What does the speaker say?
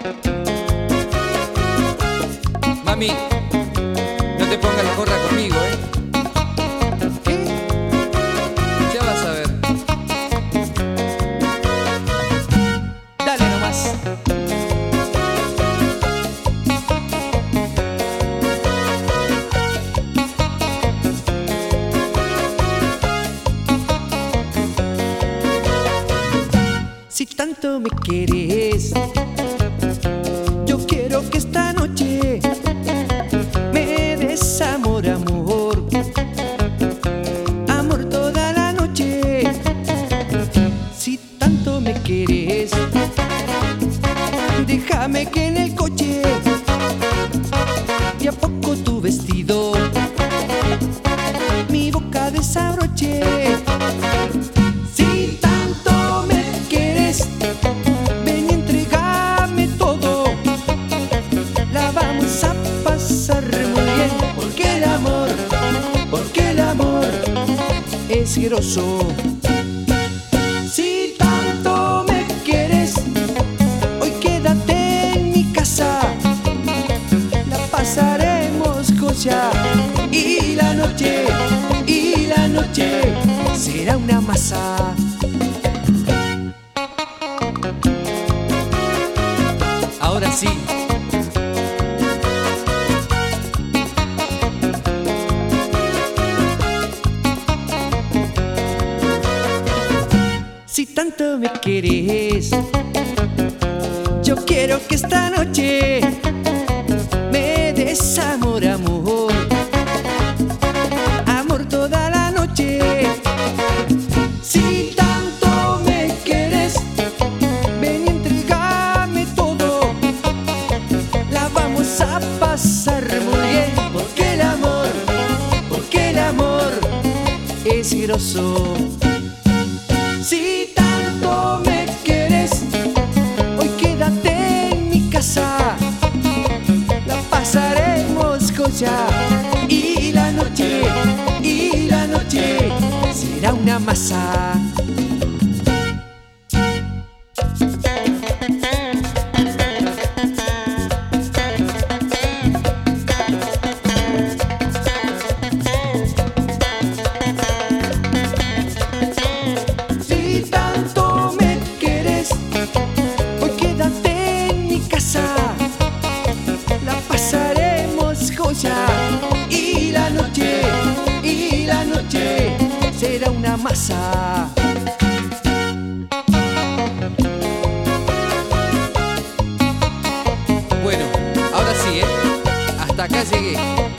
Mami, no te pongas la gorra conmigo, ¿eh? ¿Qué? Ya vas a ver. Dale nomás. Si tanto me quieres, yo quiero que esta noche me des amor, amor, amor toda la noche. Si tanto me quieres, déjame que en el coche de a poco tu vestido mi boca desabroche. Si tanto me quieres, ven y entrégame todo, la vamos a pasar muy bien, porque el amor es grosso. Si tanto me quieres, hoy quédate en mi casa, la pasaremos goya, y la noche será una masa. Ahora sí. Si tanto me quieres, yo quiero que esta noche me des amor, amor, amor toda la noche. Si tanto me quieres, ven y entrégame todo, la vamos a pasar muy bien, porque el amor es grosso. Si tanto me quieres, hoy quédate en mi casa, la pasaremos goya, y la noche será una masa. Si tanto me quieres, hoy quédate en mi casa, la pasaremos joya, y la noche será una masa. Bueno, ahora sí, ¿eh? Hasta acá llegué.